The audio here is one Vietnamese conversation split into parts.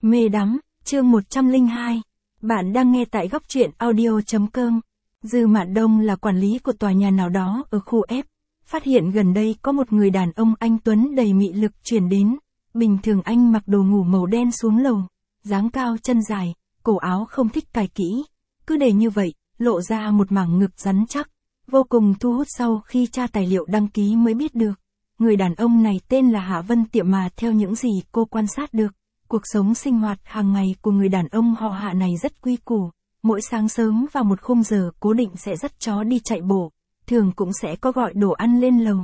Mê đắm, chương 102. Bạn đang nghe tại góc truyện audio.com. Dư Mạn Đông là quản lý của tòa nhà nào đó ở khu F. Phát hiện gần đây có một người đàn ông anh tuấn đầy mị lực chuyển đến. Bình thường anh mặc đồ ngủ màu đen xuống lầu, dáng cao chân dài, cổ áo không thích cài kỹ. Cứ để như vậy, lộ ra một mảng ngực rắn chắc, vô cùng thu hút. Sau khi tra tài liệu đăng ký mới biết được. Người đàn ông này tên là Hạ Vân Tiệm, mà theo những gì cô quan sát được, cuộc sống sinh hoạt hàng ngày của người đàn ông họ Hạ này rất quy củ. Mỗi sáng sớm vào một khung giờ cố định sẽ dắt chó đi chạy bộ, thường cũng sẽ có gọi đồ ăn lên lầu.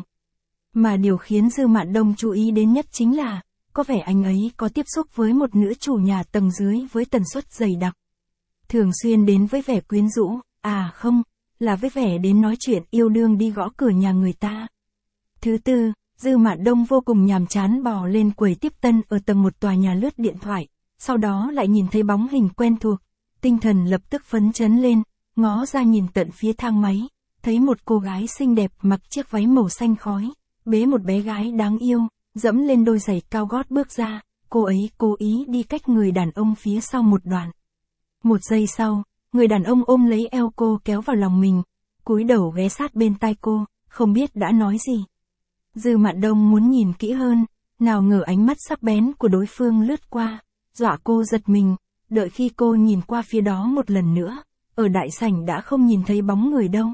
Mà điều khiến Dư Mạn Đông chú ý đến nhất chính là, có vẻ anh ấy có tiếp xúc với một nữ chủ nhà tầng dưới với tần suất dày đặc. Thường xuyên đến với vẻ quyến rũ, không, là với vẻ đến nói chuyện yêu đương đi gõ cửa nhà người ta. Thứ tư, Dư Mạn Đông vô cùng nhàm chán bò lên quầy tiếp tân ở tầng 1 tòa nhà lướt điện thoại, sau đó lại nhìn thấy bóng hình quen thuộc, tinh thần lập tức phấn chấn lên, ngó ra nhìn tận phía thang máy, thấy một cô gái xinh đẹp mặc chiếc váy màu xanh khói, bế một bé gái đáng yêu, dẫm lên đôi giày cao gót bước ra, cô ấy cố ý đi cách người đàn ông phía sau một đoạn. Một giây sau, người đàn ông ôm lấy eo cô kéo vào lòng mình, cúi đầu ghé sát bên tai cô, không biết đã nói gì. Dư Mạn Đông muốn nhìn kỹ hơn, nào ngờ ánh mắt sắc bén của đối phương lướt qua, dọa cô giật mình. Đợi khi cô nhìn qua phía đó một lần nữa, ở đại sảnh đã không nhìn thấy bóng người đâu.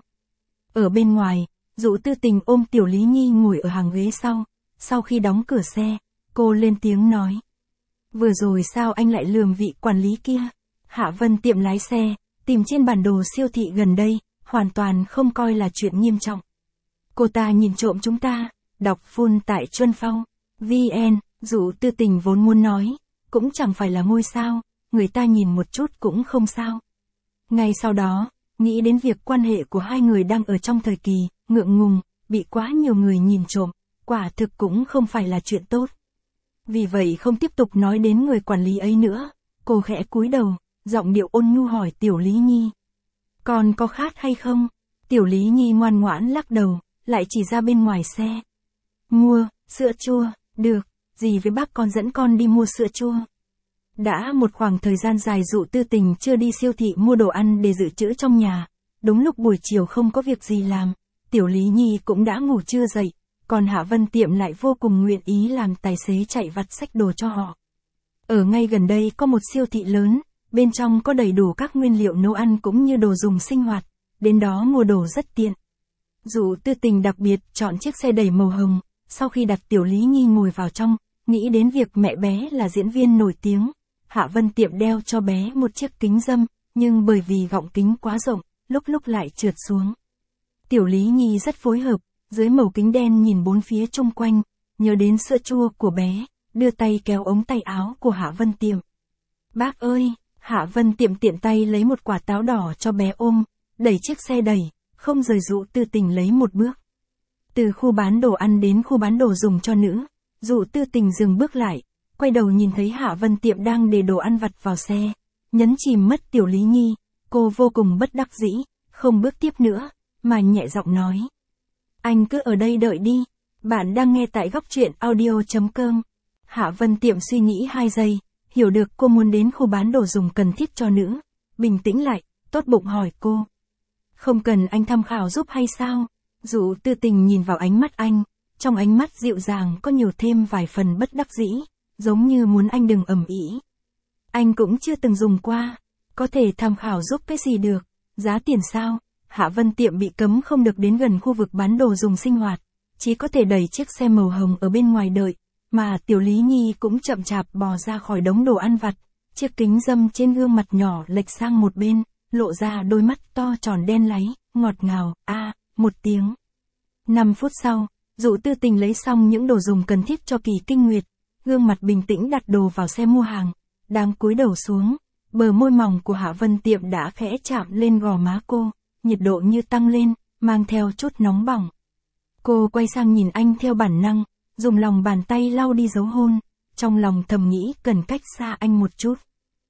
Ở bên ngoài, Dụ Tư Tình ôm Tiểu Lý Nhi ngồi ở hàng ghế sau khi đóng cửa xe, cô lên tiếng nói. Vừa rồi sao anh lại lườm vị quản lý kia? Hạ Vân Tiệm lái xe, tìm trên bản đồ siêu thị gần đây, hoàn toàn không coi là chuyện nghiêm trọng. Cô ta nhìn trộm chúng ta. Đọc full tại Chuân Phong, VN, Dụ Tư Tình vốn muốn nói, cũng chẳng phải là ngôi sao, người ta nhìn một chút cũng không sao. Ngay sau đó, nghĩ đến việc quan hệ của hai người đang ở trong thời kỳ ngượng ngùng, bị quá nhiều người nhìn trộm, quả thực cũng không phải là chuyện tốt. Vì vậy không tiếp tục nói đến người quản lý ấy nữa, cô khẽ cúi đầu, giọng điệu ôn nhu hỏi Tiểu Lý Nhi. Con có khát hay không? Tiểu Lý Nhi ngoan ngoãn lắc đầu, lại chỉ ra bên ngoài xe. Mua, sữa chua, được, gì với bác con dẫn con đi mua sữa chua. Đã một khoảng thời gian dài Dụ Tư Tình chưa đi siêu thị mua đồ ăn để dự trữ trong nhà. Đúng lúc buổi chiều không có việc gì làm, Tiểu Lý Nhi cũng đã ngủ trưa dậy, còn Hạ Vân Tiệm lại vô cùng nguyện ý làm tài xế chạy vặt xách đồ cho họ. Ở ngay gần đây có một siêu thị lớn, bên trong có đầy đủ các nguyên liệu nấu ăn cũng như đồ dùng sinh hoạt, đến đó mua đồ rất tiện. Dụ Tư Tình đặc biệt chọn chiếc xe đẩy màu hồng. Sau khi đặt Tiểu Lý Nhi ngồi vào trong, nghĩ đến việc mẹ bé là diễn viên nổi tiếng, Hạ Vân Tiệm đeo cho bé một chiếc kính râm, nhưng bởi vì gọng kính quá rộng, lúc lại trượt xuống. Tiểu Lý Nhi rất phối hợp, dưới màu kính đen nhìn bốn phía chung quanh, nhớ đến sữa chua của bé, đưa tay kéo ống tay áo của Hạ Vân Tiệm. Bác ơi! Hạ Vân Tiệm tiện tay lấy một quả táo đỏ cho bé ôm, đẩy chiếc xe đẩy, không rời Dụ Tư Tình lấy một bước. Từ khu bán đồ ăn đến khu bán đồ dùng cho nữ, Dụ Tư Tình dừng bước lại, quay đầu nhìn thấy Hạ Vân Tiệm đang để đồ ăn vặt vào xe, nhấn chìm mất Tiểu Lý Nhi, cô vô cùng bất đắc dĩ, không bước tiếp nữa, mà nhẹ giọng nói. Anh cứ ở đây đợi đi, bạn đang nghe tại góc truyện audio.com. Hạ Vân Tiệm suy nghĩ 2 giây, hiểu được cô muốn đến khu bán đồ dùng cần thiết cho nữ, bình tĩnh lại, tốt bụng hỏi cô. Không cần anh tham khảo giúp hay sao? Dụ Tư Tình nhìn vào ánh mắt anh, trong ánh mắt dịu dàng có nhiều thêm vài phần bất đắc dĩ, giống như muốn anh đừng ầm ĩ. Anh cũng chưa từng dùng qua, có thể tham khảo giúp cái gì được, giá tiền sao? Hạ Vân Tiệm bị cấm không được đến gần khu vực bán đồ dùng sinh hoạt, chỉ có thể đẩy chiếc xe màu hồng ở bên ngoài đợi, mà Tiểu Lý Nhi cũng chậm chạp bò ra khỏi đống đồ ăn vặt, chiếc kính râm trên gương mặt nhỏ lệch sang một bên, lộ ra đôi mắt to tròn đen láy, ngọt ngào, một tiếng. 5 phút sau, Dụ Tư Tình lấy xong những đồ dùng cần thiết cho kỳ kinh nguyệt, gương mặt bình tĩnh đặt đồ vào xe mua hàng, đang cúi đầu xuống, bờ môi mỏng của Hạ Vân Tiệm đã khẽ chạm lên gò má cô, nhiệt độ như tăng lên, mang theo chút nóng bỏng. Cô quay sang nhìn anh theo bản năng, dùng lòng bàn tay lau đi dấu hôn, trong lòng thầm nghĩ cần cách xa anh một chút.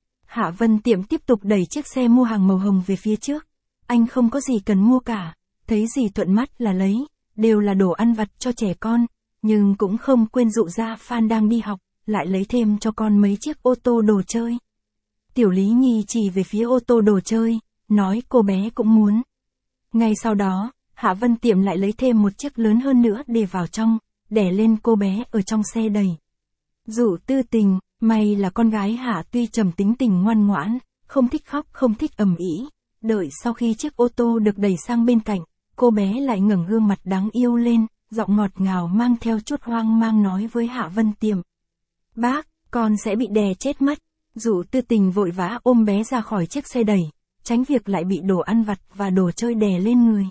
Hạ Vân Tiệm tiếp tục đẩy chiếc xe mua hàng màu hồng về phía trước, anh không có gì cần mua cả. Thấy gì thuận mắt là lấy, đều là đồ ăn vặt cho trẻ con, nhưng cũng không quên dụ ra Phan đang đi học, lại lấy thêm cho con mấy chiếc ô tô đồ chơi. Tiểu Lý Nhi chỉ về phía ô tô đồ chơi, nói cô bé cũng muốn. Ngay sau đó, Hạ Vân Tiệm lại lấy thêm một chiếc lớn hơn nữa để vào trong, đè lên cô bé ở trong xe đầy. Dụ Tư Tình, may là con gái Hạ tuy trầm tính tình ngoan ngoãn, không thích khóc không thích ầm ĩ. Đợi sau khi chiếc ô tô được đẩy sang bên cạnh, cô bé lại ngẩng gương mặt đáng yêu lên, giọng ngọt ngào mang theo chút hoang mang nói với Hạ Vân Tiệm. Bác, con sẽ bị đè chết mất. Dụ Tư Tình vội vã ôm bé ra khỏi chiếc xe đẩy, tránh việc lại bị đồ ăn vặt và đồ chơi đè lên người.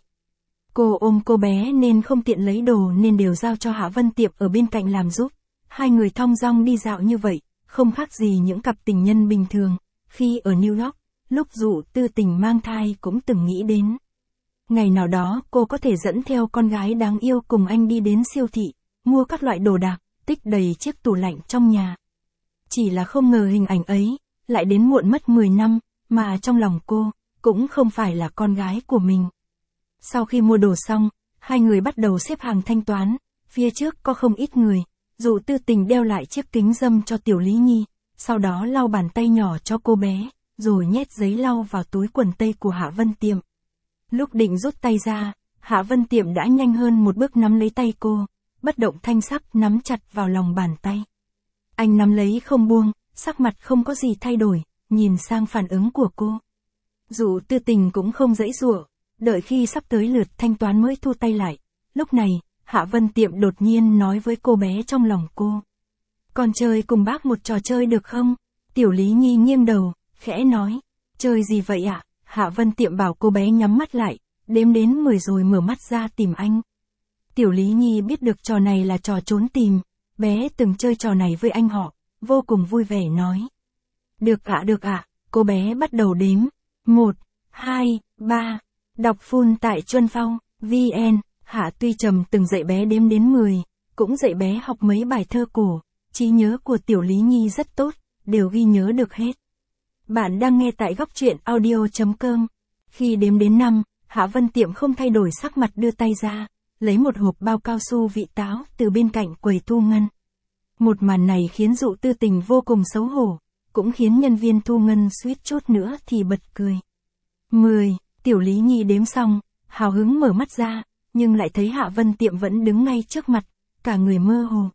Cô ôm cô bé nên không tiện lấy đồ nên đều giao cho Hạ Vân Tiệm ở bên cạnh làm giúp. Hai người thong dong đi dạo như vậy, không khác gì những cặp tình nhân bình thường. Khi ở New York, lúc Dụ Tư Tình mang thai cũng từng nghĩ đến. Ngày nào đó cô có thể dẫn theo con gái đáng yêu cùng anh đi đến siêu thị, mua các loại đồ đạc, tích đầy chiếc tủ lạnh trong nhà. Chỉ là không ngờ hình ảnh ấy, lại đến muộn mất 10 năm, mà trong lòng cô, cũng không phải là con gái của mình. Sau khi mua đồ xong, hai người bắt đầu xếp hàng thanh toán, phía trước có không ít người. Dụ Tư Tình đeo lại chiếc kính râm cho Tiểu Lý Nhi, sau đó lau bàn tay nhỏ cho cô bé, rồi nhét giấy lau vào túi quần tây của Hạ Vân Tiệm. Lúc định rút tay ra, Hạ Vân Tiệm đã nhanh hơn một bước nắm lấy tay cô, bất động thanh sắc nắm chặt vào lòng bàn tay. Anh nắm lấy không buông, sắc mặt không có gì thay đổi, nhìn sang phản ứng của cô. Dụ Tư Tình cũng không giãy giụa, đợi khi sắp tới lượt thanh toán mới thu tay lại. Lúc này, Hạ Vân Tiệm đột nhiên nói với cô bé trong lòng cô. Con chơi cùng bác một trò chơi được không? Tiểu Lý Nhi nghiêng đầu, khẽ nói. Chơi gì vậy ạ? Hạ Vân Tiệm bảo cô bé nhắm mắt lại, đếm đến 10 rồi mở mắt ra tìm anh. Tiểu Lý Nhi biết được trò này là trò trốn tìm, bé từng chơi trò này với anh họ, vô cùng vui vẻ nói. Được ạ, cô bé bắt đầu đếm. 1, 2, 3, đọc full tại Chuân Phong, VN. Hạ tuy trầm từng dạy bé đếm đến 10, cũng dạy bé học mấy bài thơ cổ, trí nhớ của Tiểu Lý Nhi rất tốt, đều ghi nhớ được hết. Bạn đang nghe tại góc truyện audio.com. Khi đếm đến 5, Hạ Vân Tiệm không thay đổi sắc mặt đưa tay ra, lấy một hộp bao cao su vị táo từ bên cạnh quầy thu ngân. Một màn này khiến Dụ Tư Tình vô cùng xấu hổ, cũng khiến nhân viên thu ngân suýt chút nữa thì bật cười. 10, Tiểu Lý Nhi đếm xong, hào hứng mở mắt ra, nhưng lại thấy Hạ Vân Tiệm vẫn đứng ngay trước mặt, cả người mơ hồ.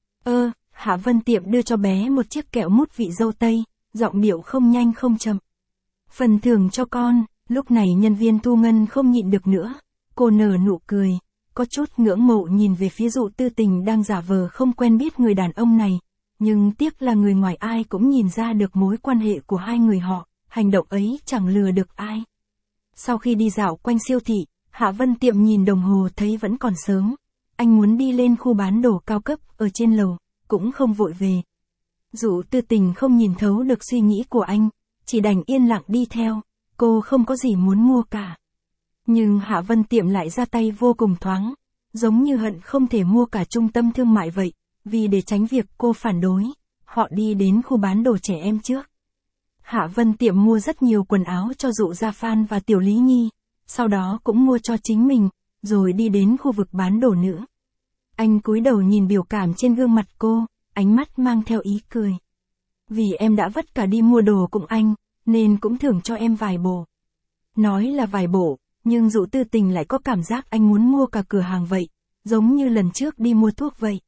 Hạ Vân Tiệm đưa cho bé một chiếc kẹo mút vị dâu tây, giọng điệu không nhanh không chậm. Phần thưởng cho con. Lúc này nhân viên thu ngân không nhịn được nữa, cô nở nụ cười, có chút ngưỡng mộ nhìn về phía Dụ Tư Tình đang giả vờ không quen biết người đàn ông này, nhưng tiếc là người ngoài ai cũng nhìn ra được mối quan hệ của hai người họ, hành động ấy chẳng lừa được ai. Sau khi đi dạo quanh siêu thị, Hạ Vân Tiệm nhìn đồng hồ thấy vẫn còn sớm, anh muốn đi lên khu bán đồ cao cấp ở trên lầu, cũng không vội về. Dụ Tư Tình không nhìn thấu được suy nghĩ của anh, chỉ đành yên lặng đi theo. Cô không có gì muốn mua cả. Nhưng Hạ Vân Tiệm lại ra tay vô cùng thoáng, giống như hận không thể mua cả trung tâm thương mại vậy, vì để tránh việc cô phản đối, họ đi đến khu bán đồ trẻ em trước. Hạ Vân Tiệm mua rất nhiều quần áo cho Dụ Gia Phan và Tiểu Lý Nhi, sau đó cũng mua cho chính mình, rồi đi đến khu vực bán đồ nữ. Anh cúi đầu nhìn biểu cảm trên gương mặt cô, ánh mắt mang theo ý cười. Vì em đã vất cả đi mua đồ cùng anh, nên cũng thưởng cho em vài bộ. Nói là vài bộ, nhưng Dụ Tư Tình lại có cảm giác anh muốn mua cả cửa hàng vậy, giống như lần trước đi mua thuốc vậy.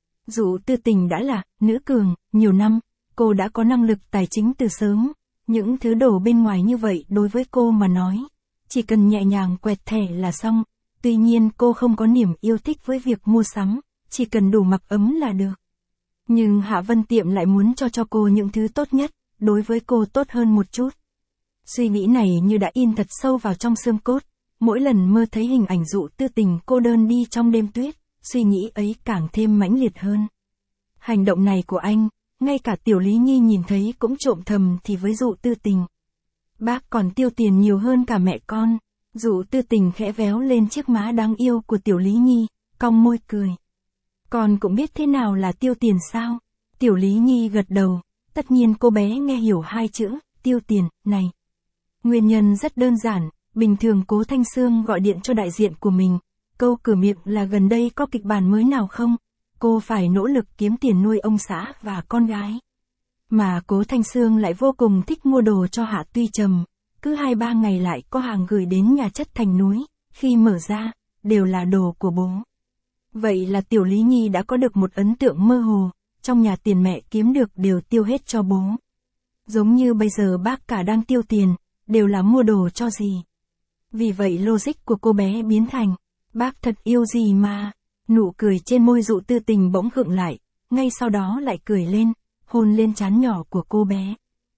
Dụ Tư Tình đã là nữ cường, nhiều năm, cô đã có năng lực tài chính từ sớm, những thứ đồ bên ngoài như vậy đối với cô mà nói, chỉ cần nhẹ nhàng quẹt thẻ là xong, tuy nhiên cô không có niềm yêu thích với việc mua sắm, chỉ cần đủ mặc ấm là được. Nhưng Hạ Vân Tiệm lại muốn cho cô những thứ tốt nhất, đối với cô tốt hơn một chút. Suy nghĩ này như đã in thật sâu vào trong xương cốt, mỗi lần mơ thấy hình ảnh Dụ Tư Tình cô đơn đi trong đêm tuyết, suy nghĩ ấy càng thêm mãnh liệt hơn. Hành động này của anh, ngay cả Tiểu Lý Nhi nhìn thấy cũng trộm thầm thì với Dụ Tư Tình. Bác còn tiêu tiền nhiều hơn cả mẹ con. Dụ Tư Tình khẽ véo lên chiếc má đáng yêu của Tiểu Lý Nhi, cong môi cười. Con cũng biết thế nào là tiêu tiền sao? Tiểu Lý Nhi gật đầu, tất nhiên cô bé nghe hiểu hai chữ, tiêu tiền, này. Nguyên nhân rất đơn giản, bình thường Cố Thanh Sương gọi điện cho đại diện của mình, câu cửa miệng là gần đây có kịch bản mới nào không? cô phải nỗ lực kiếm tiền nuôi ông xã và con gái. Mà Cố Thanh Sương lại vô cùng thích mua đồ cho Hạ Tuy Trầm, cứ 2-3 ngày lại có hàng gửi đến nhà chất thành núi, khi mở ra, đều là đồ của bố. Vậy là Tiểu Lý Nhi đã có được một ấn tượng mơ hồ, trong nhà tiền mẹ kiếm được đều tiêu hết cho bố. Giống như bây giờ bác cả đang tiêu tiền, đều là mua đồ cho gì. Vì vậy logic của cô bé biến thành, bác thật yêu gì mà. Nụ cười trên môi Dụ Tư Tình bỗng khựng lại, ngay sau đó lại cười lên, hôn lên trán nhỏ của cô bé.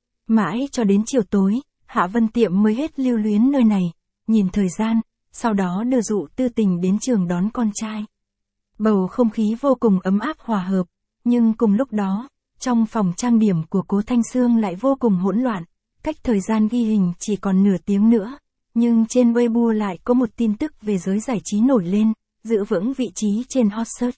Mãi cho đến chiều tối, Hạ Vân Tiệm mới hết lưu luyến nơi này, nhìn thời gian, sau đó đưa Dụ Tư Tình đến trường đón con trai. Bầu không khí vô cùng ấm áp hòa hợp, nhưng cùng lúc đó, trong phòng trang điểm của Cố Thanh Sương lại vô cùng hỗn loạn, cách thời gian ghi hình chỉ còn nửa tiếng nữa, nhưng trên Weibo lại có một tin tức về giới giải trí nổi lên, giữ vững vị trí trên hot search.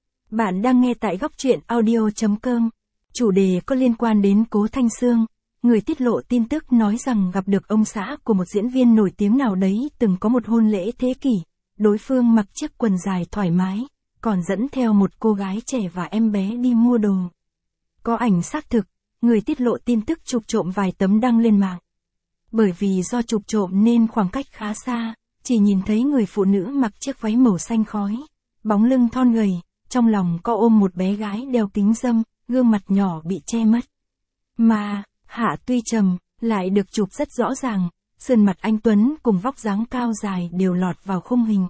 Bạn đang nghe tại góc truyện audio.com. Chủ đề có liên quan đến Cố Thanh Sương, người tiết lộ tin tức nói rằng gặp được ông xã của một diễn viên nổi tiếng nào đấy từng có một hôn lễ thế kỷ, đối phương mặc chiếc quần dài thoải mái, còn dẫn theo một cô gái trẻ và em bé đi mua đồ. Có ảnh xác thực, người tiết lộ tin tức chụp trộm vài tấm đăng lên mạng. Bởi vì do chụp trộm nên khoảng cách khá xa, chỉ nhìn thấy người phụ nữ mặc chiếc váy màu xanh khói, bóng lưng thon gầy, trong lòng có ôm một bé gái đeo kính râm, gương mặt nhỏ bị che mất. Mà, Hạ Tuy Trầm, lại được chụp rất rõ ràng, sườn mặt anh Tuấn cùng vóc dáng cao dài đều lọt vào khung hình.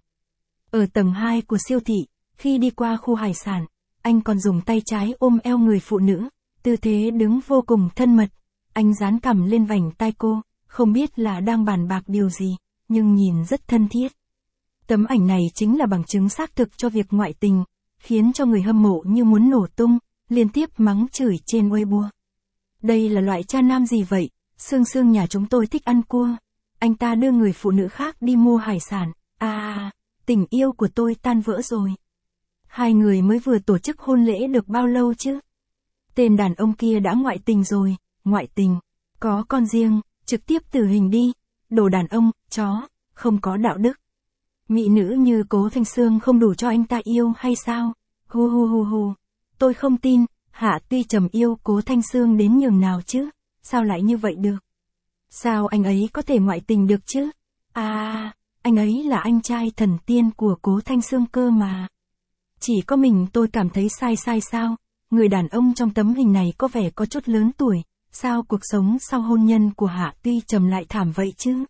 Ở tầng 2 của siêu thị, khi đi qua khu hải sản, anh còn dùng tay trái ôm eo người phụ nữ, tư thế đứng vô cùng thân mật, anh dán cằm lên vành tai cô, không biết là đang bàn bạc điều gì, nhưng nhìn rất thân thiết. Tấm ảnh này chính là bằng chứng xác thực cho việc ngoại tình, khiến cho người hâm mộ như muốn nổ tung, liên tiếp mắng chửi trên Weibo. Đây là loại cha nam gì vậy, Sương Sương nhà chúng tôi thích ăn cua, anh ta đưa người phụ nữ khác đi mua hải sản, tình yêu của tôi tan vỡ rồi. Hai người mới vừa tổ chức hôn lễ được bao lâu chứ? Tên đàn ông kia đã ngoại tình rồi, ngoại tình, có con riêng, trực tiếp tử hình đi, đồ đàn ông, chó, không có đạo đức. Mỹ nữ như Cố Thanh Sương không đủ cho anh ta yêu hay sao? Hu hu hu hu, tôi không tin, Hạ Tuy Trầm yêu Cố Thanh Sương đến nhường nào chứ, sao lại như vậy được? Sao anh ấy có thể ngoại tình được chứ? Anh ấy là anh trai thần tiên của Cố Thanh Sương cơ mà. Chỉ có mình tôi cảm thấy sai sao, người đàn ông trong tấm hình này có vẻ có chút lớn tuổi, sao cuộc sống sau hôn nhân của Hạ Tuy Trầm lại thảm vậy chứ?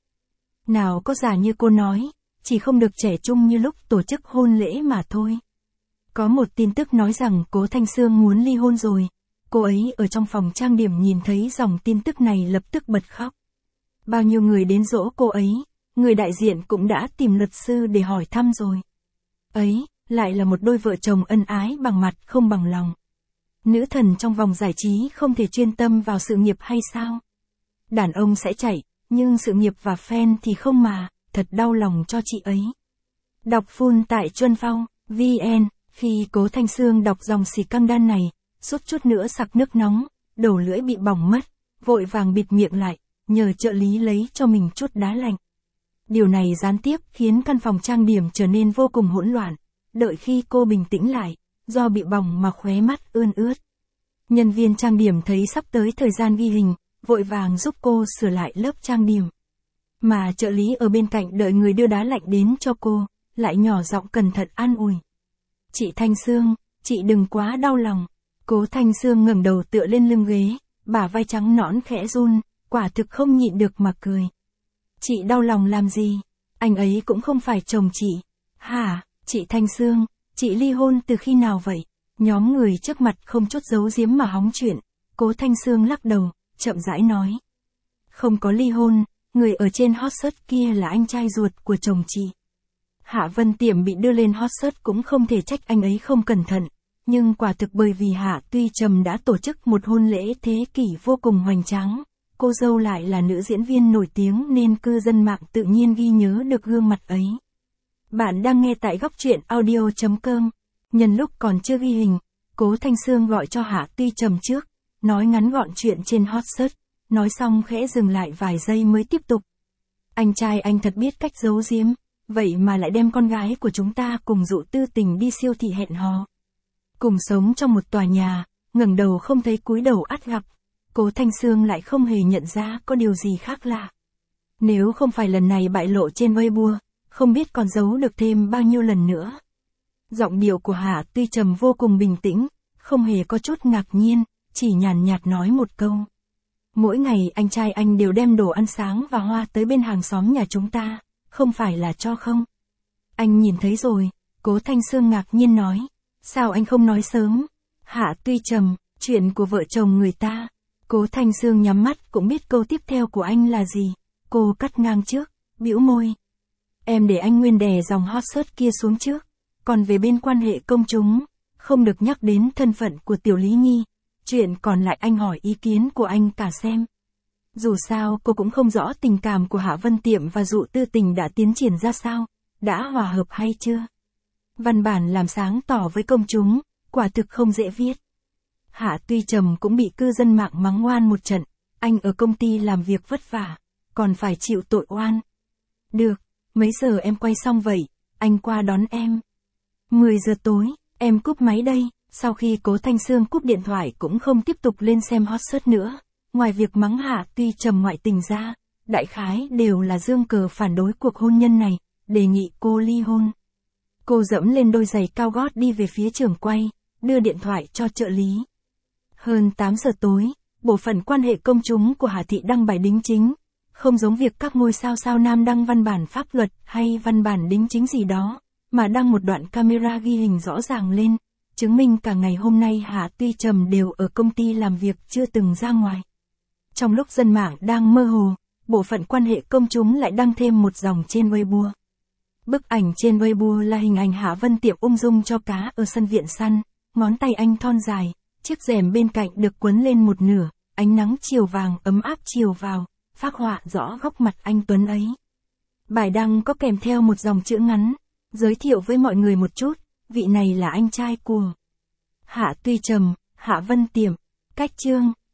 Nào có già như cô nói, chỉ không được trẻ trung như lúc tổ chức hôn lễ mà thôi. Có một tin tức nói rằng Cố Thanh Sương muốn ly hôn rồi, cô ấy ở trong phòng trang điểm nhìn thấy dòng tin tức này lập tức bật khóc. Bao nhiêu người đến dỗ cô ấy, người đại diện cũng đã tìm luật sư để hỏi thăm rồi. Ấy, lại là một đôi vợ chồng ân ái bằng mặt không bằng lòng. Nữ thần trong vòng giải trí không thể chuyên tâm vào sự nghiệp hay sao? Đàn ông sẽ chạy, nhưng sự nghiệp và fan thì không mà, thật đau lòng cho chị ấy. Đọc full tại Chuân Phong, VN, khi Cố Thanh Sương đọc dòng xì căng đan này, suốt chút nữa sặc nước nóng, đầu lưỡi bị bỏng mất, vội vàng bịt miệng lại, nhờ trợ lý lấy cho mình chút đá lạnh. Điều này gián tiếp khiến căn phòng trang điểm trở nên vô cùng hỗn loạn, đợi khi cô bình tĩnh lại, do bị bỏng mà khóe mắt ươn ướt. Nhân viên trang điểm thấy sắp tới thời gian ghi hình, vội vàng giúp cô sửa lại lớp trang điểm. Mà trợ lý ở bên cạnh đợi người đưa đá lạnh đến cho cô, lại nhỏ giọng cẩn thận an ủi. Chị Thanh Sương, chị đừng quá đau lòng. Cố Thanh Sương ngẩng đầu tựa lên lưng ghế, bả vai trắng nõn khẽ run, quả thực không nhịn được mà cười. Chị đau lòng làm gì? Anh ấy cũng không phải chồng chị. Hả, chị Thanh Sương, chị ly hôn từ khi nào vậy? Nhóm người trước mặt không chút giấu giếm mà hóng chuyện. Cố Thanh Sương lắc đầu, chậm rãi nói. Không có ly hôn, người ở trên hot search kia là anh trai ruột của chồng chị. Hạ Vân Tiệm bị đưa lên hot search cũng không thể trách anh ấy không cẩn thận, nhưng quả thực bởi vì Hạ Tuy Trầm đã tổ chức một hôn lễ thế kỷ vô cùng hoành tráng, cô dâu lại là nữ diễn viên nổi tiếng nên cư dân mạng tự nhiên ghi nhớ được gương mặt ấy. Bạn đang nghe tại góc truyện audio.com. Nhân lúc còn chưa ghi hình, Cố Thanh Sương gọi cho Hạ Tuy Trầm trước, nói ngắn gọn chuyện trên hot search, nói xong khẽ dừng lại vài giây mới tiếp tục. Anh trai anh thật biết cách giấu giếm, vậy mà lại đem con gái của chúng ta cùng Dụ Tư Tình đi siêu thị hẹn hò. Cùng sống trong một tòa nhà, ngẩng đầu không thấy cúi đầu ắt gặp. Cố Thanh Sương lại không hề nhận ra có điều gì khác lạ. Nếu không phải lần này bại lộ trên Weibo, không biết còn giấu được thêm bao nhiêu lần nữa. Giọng điệu của Hạ Tuy Trầm vô cùng bình tĩnh, không hề có chút ngạc nhiên, chỉ nhàn nhạt nói một câu. Mỗi ngày anh trai anh đều đem đồ ăn sáng và hoa tới bên hàng xóm nhà chúng ta, không phải là cho không? Anh nhìn thấy rồi, Cố Thanh Sương ngạc nhiên nói. Sao anh không nói sớm? Hạ Tuy Trầm, chuyện của vợ chồng người ta. Cố Thanh Sương nhắm mắt cũng biết câu tiếp theo của anh là gì. Cô cắt ngang trước, bĩu môi. Em để anh nguyên đè dòng hot search kia xuống trước. Còn về bên quan hệ công chúng, không được nhắc đến thân phận của Tiểu Lý Nhi. Chuyện còn lại anh hỏi ý kiến của anh cả xem. Dù sao cô cũng không rõ tình cảm của Hạ Vân Tiệm và Dụ Tư Tình đã tiến triển ra sao, đã hòa hợp hay chưa. Văn bản làm sáng tỏ với công chúng, quả thực không dễ viết. Hạ Tuy Trầm cũng bị cư dân mạng mắng oan một trận, anh ở công ty làm việc vất vả, còn phải chịu tội oan. Được, mấy giờ em quay xong vậy, anh qua đón em. 10 giờ tối, em cúp máy đây. Sau khi Cố Thanh Sương cúp điện thoại cũng không tiếp tục lên xem hot search nữa. Ngoài việc mắng Hạ Tuy Trầm ngoại tình ra, đại khái đều là giương cờ phản đối cuộc hôn nhân này, đề nghị cô ly hôn. Cô dẫm lên đôi giày cao gót đi về phía trường quay, đưa điện thoại cho trợ lý. Hơn 8 giờ tối, bộ phận quan hệ công chúng của Hà Thị đăng bài đính chính. Không giống việc các ngôi sao sao nam đăng văn bản pháp luật hay văn bản đính chính gì đó, mà đăng một đoạn camera ghi hình rõ ràng lên, chứng minh cả ngày hôm nay Hạ Tuy Trầm đều ở công ty làm việc chưa từng ra ngoài. Trong lúc dân mạng đang mơ hồ, bộ phận quan hệ công chúng lại đăng thêm một dòng trên Weibo. Bức ảnh trên Weibo là hình ảnh Hạ Vân Tiệm ung dung cho cá ở sân viện săn, ngón tay anh thon dài, chiếc rèm bên cạnh được quấn lên một nửa, ánh nắng chiều vàng ấm áp chiều vào, phác họa rõ góc mặt anh tuấn ấy. Bài đăng có kèm theo một dòng chữ ngắn, giới thiệu với mọi người một chút, vị này là anh trai của Hạ Tuy Trầm, Hạ Vân Tiệm, cách chương.